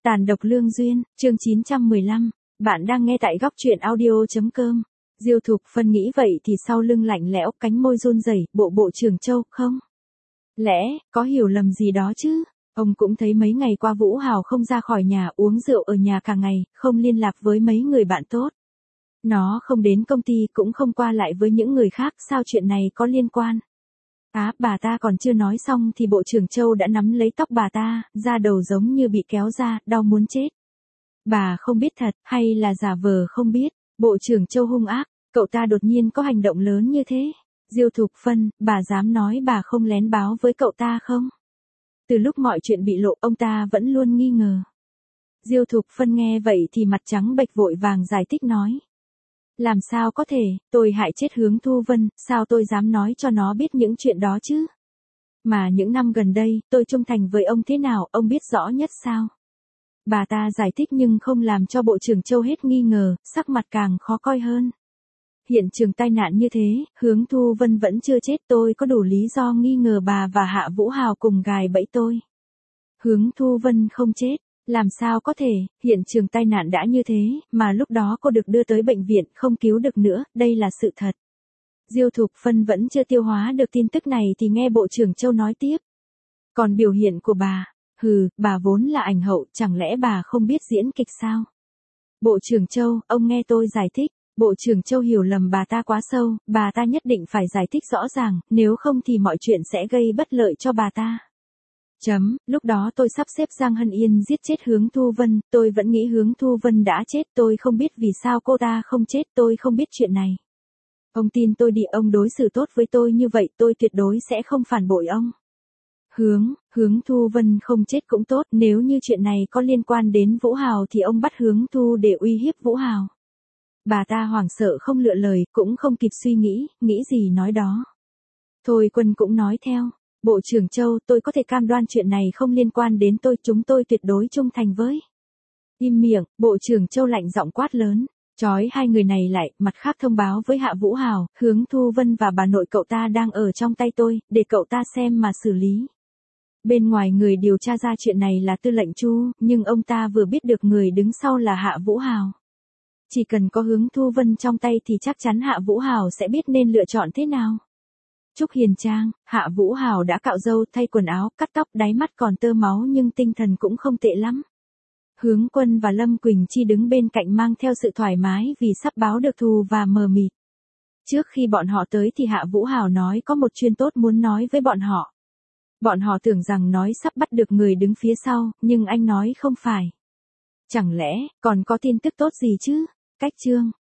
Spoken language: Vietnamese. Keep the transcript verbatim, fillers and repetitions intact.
Tàn độc lương duyên, chương chín trăm mười lăm, bạn đang nghe tại góc truyện audio.com. Diêu Thục Phân nghĩ vậy thì sau lưng lạnh lẽo, cánh môi run rẩy, bộ bộ trưởng Châu, không? Lẽ, có hiểu lầm gì đó chứ? Ông cũng thấy mấy ngày qua Vũ Hào không ra khỏi nhà, uống rượu ở nhà cả ngày, không liên lạc với mấy người bạn tốt. Nó không đến công ty cũng không qua lại với những người khác, sao chuyện này có liên quan? Á, à, bà ta còn chưa nói xong thì bộ trưởng Châu đã nắm lấy tóc bà ta, da đầu giống như bị kéo ra, đau muốn chết. Bà không biết thật, hay là giả vờ không biết, bộ trưởng Châu hung ác, cậu ta đột nhiên có hành động lớn như thế. Diêu Thục Phân, bà dám nói bà không lén báo với cậu ta không? Từ lúc mọi chuyện bị lộ, ông ta vẫn luôn nghi ngờ. Diêu Thục Phân nghe vậy thì mặt trắng bệch, vội vàng giải thích nói. Làm sao có thể, tôi hại chết Hướng Thu Vân, sao tôi dám nói cho nó biết những chuyện đó chứ? Mà những năm gần đây, tôi trung thành với ông thế nào, ông biết rõ nhất sao? Bà ta giải thích nhưng không làm cho bộ trưởng Châu hết nghi ngờ, sắc mặt càng khó coi hơn. Hiện trường tai nạn như thế, Hướng Thu Vân vẫn chưa chết, tôi có đủ lý do nghi ngờ bà và Hạ Vũ Hào cùng gài bẫy tôi. Hướng Thu Vân không chết. Làm sao có thể, hiện trường tai nạn đã như thế, mà lúc đó cô được đưa tới bệnh viện, không cứu được nữa, đây là sự thật. Diêu Thục Phân vẫn chưa tiêu hóa được tin tức này thì nghe bộ trưởng Châu nói tiếp. Còn biểu hiện của bà, hừ, bà vốn là ảnh hậu, chẳng lẽ bà không biết diễn kịch sao? Bộ trưởng Châu, ông nghe tôi giải thích. Bộ trưởng Châu hiểu lầm bà ta quá sâu, bà ta nhất định phải giải thích rõ ràng, nếu không thì mọi chuyện sẽ gây bất lợi cho bà ta. Chấm, lúc đó tôi sắp xếp Giang Hân Yên giết chết Hướng Thu Vân, tôi vẫn nghĩ Hướng Thu Vân đã chết, tôi không biết vì sao cô ta không chết, tôi không biết chuyện này. Ông tin tôi đi, ông đối xử tốt với tôi như vậy, tôi tuyệt đối sẽ không phản bội ông. Hướng, Hướng Thu Vân không chết cũng tốt, nếu như chuyện này có liên quan đến Vũ Hào thì ông bắt Hướng Thu để uy hiếp Vũ Hào. Bà ta hoảng sợ không lựa lời, cũng không kịp suy nghĩ, nghĩ gì nói đó. Thôi Quân cũng nói theo. Bộ trưởng Châu, tôi có thể cam đoan chuyện này không liên quan đến tôi, chúng tôi tuyệt đối trung thành với. Im miệng, bộ trưởng Châu lạnh giọng quát lớn, trói hai người này lại, mặt khác thông báo với Hạ Vũ Hào, Hướng Thu Vân và bà nội cậu ta đang ở trong tay tôi, để cậu ta xem mà xử lý. Bên ngoài người điều tra ra chuyện này là Tư lệnh Chu, nhưng ông ta vừa biết được người đứng sau là Hạ Vũ Hào. Chỉ cần có Hướng Thu Vân trong tay thì chắc chắn Hạ Vũ Hào sẽ biết nên lựa chọn thế nào. Trúc Hiền Trang, Hạ Vũ Hào đã cạo râu, thay quần áo, cắt tóc, đáy mắt còn tơ máu nhưng tinh thần cũng không tệ lắm. Hướng Quân và Lâm Quỳnh Chi đứng bên cạnh mang theo sự thoải mái vì sắp báo được thù và mờ mịt. Trước khi bọn họ tới thì Hạ Vũ Hào nói có một chuyện tốt muốn nói với bọn họ. Bọn họ tưởng rằng nói sắp bắt được người đứng phía sau, nhưng anh nói không phải. Chẳng lẽ, còn có tin tức tốt gì chứ? Cách chương.